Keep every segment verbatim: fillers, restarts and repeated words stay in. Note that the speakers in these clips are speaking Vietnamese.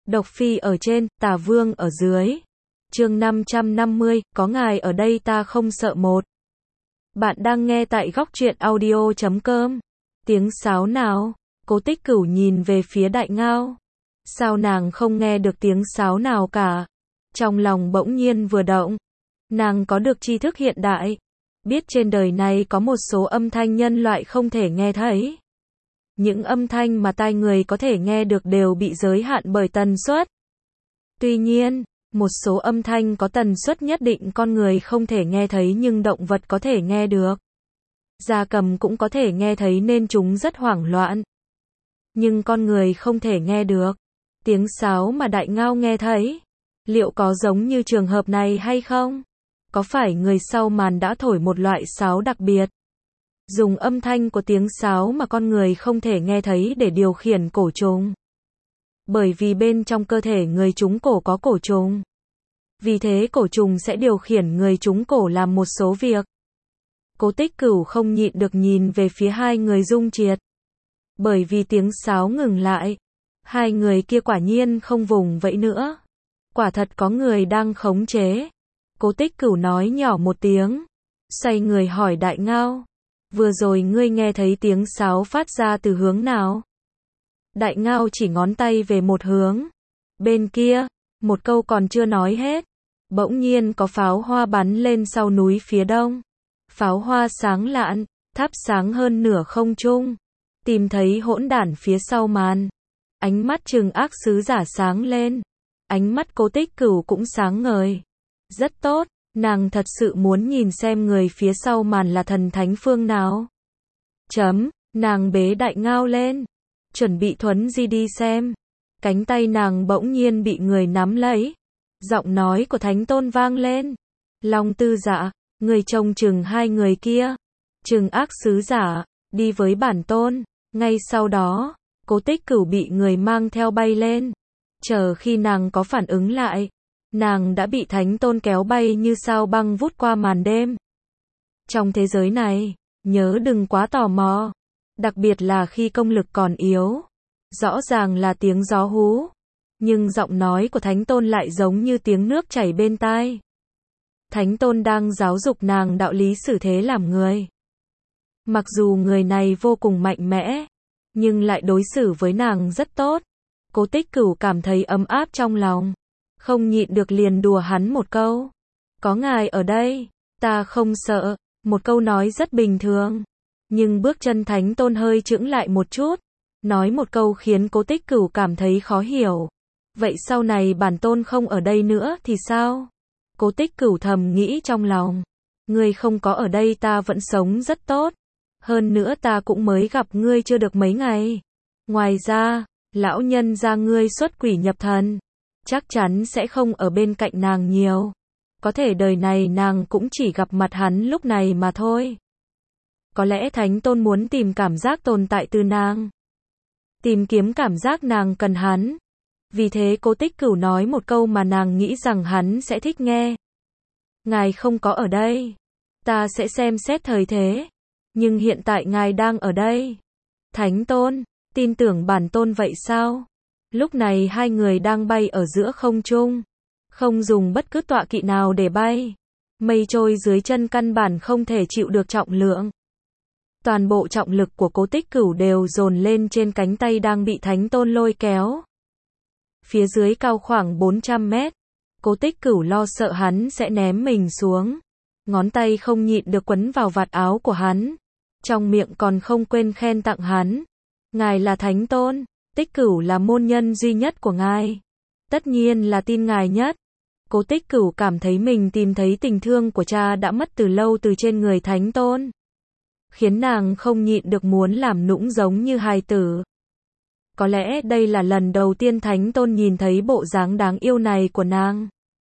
Độc Phi ở trên, Tả Vương ở dưới. Chương năm trăm năm mươi, có ngài ở đây ta không sợ một. Bạn đang nghe tại góc truyện audio chấm com. Tiếng sáo nào? Cố Tích Cửu nhìn về phía Đại Ngao. Sao nàng không nghe được tiếng sáo nào cả? Trong lòng bỗng nhiên vừa động. Nàng có được tri thức hiện đại. Biết trên đời này có một số âm thanh nhân loại không thể nghe thấy. Những âm thanh mà tai người có thể nghe được đều bị giới hạn bởi tần suất. Tuy nhiên, một số âm thanh có tần suất nhất định con người không thể nghe thấy nhưng động vật có thể nghe được. Gia cầm cũng có thể nghe thấy nên chúng rất hoảng loạn. Nhưng con người không thể nghe được. Tiếng sáo mà Đại Ngao nghe thấy, liệu có giống như trường hợp này hay không? Có phải người sau màn đã thổi một loại sáo đặc biệt? Dùng âm thanh của tiếng sáo mà con người không thể nghe thấy để điều khiển cổ trùng. Bởi vì bên trong cơ thể người trúng cổ có cổ trùng. Vì thế cổ trùng sẽ điều khiển người trúng cổ làm một số việc. Cố Tích Cửu không nhịn được nhìn về phía hai người Dung Triệt. Bởi vì tiếng sáo ngừng lại. Hai người kia quả nhiên không vùng vẫy nữa. Quả thật có người đang khống chế. Cố Tích Cửu nói nhỏ một tiếng. Xoay người hỏi Đại Ngao. Vừa rồi ngươi nghe thấy tiếng sáo phát ra từ hướng nào? Đại Ngao chỉ ngón tay về một hướng. Bên kia, một câu còn chưa nói hết. Bỗng nhiên có pháo hoa bắn lên sau núi phía đông. Pháo hoa sáng lạn, thắp sáng hơn nửa không trung. Tìm thấy hỗn đản phía sau màn. Ánh mắt Trừng Ác Sứ Giả sáng lên. Ánh mắt Cố Tích Cửu cũng sáng ngời. Rất tốt, nàng thật sự muốn nhìn xem người phía sau màn là thần thánh phương nào. Chấm, nàng bế Đại Ngao lên. Chuẩn bị thuấn di đi xem. Cánh tay nàng bỗng nhiên bị người nắm lấy. Giọng nói của Thánh Tôn vang lên. Long Tư Dạ, người trông chừng hai người kia. Trừng Ác Sứ Giả, đi với bản tôn. Ngay sau đó, Cố Tích Cửu bị người mang theo bay lên. Chờ khi nàng có phản ứng lại, nàng đã bị Thánh Tôn kéo bay như sao băng vút qua màn đêm. Trong thế giới này, nhớ đừng quá tò mò. Đặc biệt là khi công lực còn yếu. Rõ ràng là tiếng gió hú. Nhưng giọng nói của Thánh Tôn lại giống như tiếng nước chảy bên tai. Thánh Tôn đang giáo dục nàng đạo lý xử thế làm người. Mặc dù người này vô cùng mạnh mẽ, nhưng lại đối xử với nàng rất tốt. Cố Tích Cửu cảm thấy ấm áp trong lòng. Không nhịn được liền đùa hắn một câu. Có ngài ở đây, ta không sợ. Một câu nói rất bình thường. Nhưng bước chân Thánh Tôn hơi chững lại một chút. Nói một câu khiến Cố Tích Cửu cảm thấy khó hiểu. Vậy sau này bản tôn không ở đây nữa thì sao? Cố Tích Cửu thầm nghĩ trong lòng. Ngươi không có ở đây ta vẫn sống rất tốt. Hơn nữa ta cũng mới gặp ngươi chưa được mấy ngày. Ngoài ra, lão nhân gia ngươi xuất quỷ nhập thần. Chắc chắn sẽ không ở bên cạnh nàng nhiều. Có thể đời này nàng cũng chỉ gặp mặt hắn lúc này mà thôi. Có lẽ Thánh Tôn muốn tìm cảm giác tồn tại từ nàng. Tìm kiếm cảm giác nàng cần hắn. Vì thế Cố Tích Cửu nói một câu mà nàng nghĩ rằng hắn sẽ thích nghe. Ngài không có ở đây. Ta sẽ xem xét thời thế. Nhưng hiện tại ngài đang ở đây. Thánh Tôn, tin tưởng bản tôn vậy sao? Lúc này hai người đang bay ở giữa không trung. Không dùng bất cứ tọa kỵ nào để bay. Mây trôi dưới chân căn bản không thể chịu được trọng lượng. Toàn bộ trọng lực của Cố Tích Cửu đều dồn lên trên cánh tay đang bị Thánh Tôn lôi kéo. Phía dưới cao khoảng bốn trăm mét. Cố Tích Cửu lo sợ hắn sẽ ném mình xuống. Ngón tay không nhịn được quấn vào vạt áo của hắn. Trong miệng còn không quên khen tặng hắn. Ngài là Thánh Tôn. Tích Cửu là môn nhân duy nhất của ngài. Tất nhiên là tin ngài nhất. Cố Tích Cửu cảm thấy mình tìm thấy tình thương của cha đã mất từ lâu từ trên người Thánh Tôn. Khiến nàng không nhịn được muốn làm nũng giống như hài tử. Có lẽ đây là lần đầu tiên Thánh Tôn nhìn thấy bộ dáng đáng yêu này của nàng.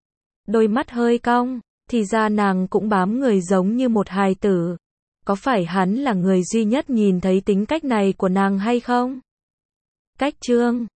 Đôi mắt hơi cong, thì ra nàng cũng bám người giống như một hài tử. Có phải hắn là người duy nhất nhìn thấy tính cách này của nàng hay không? Cách chương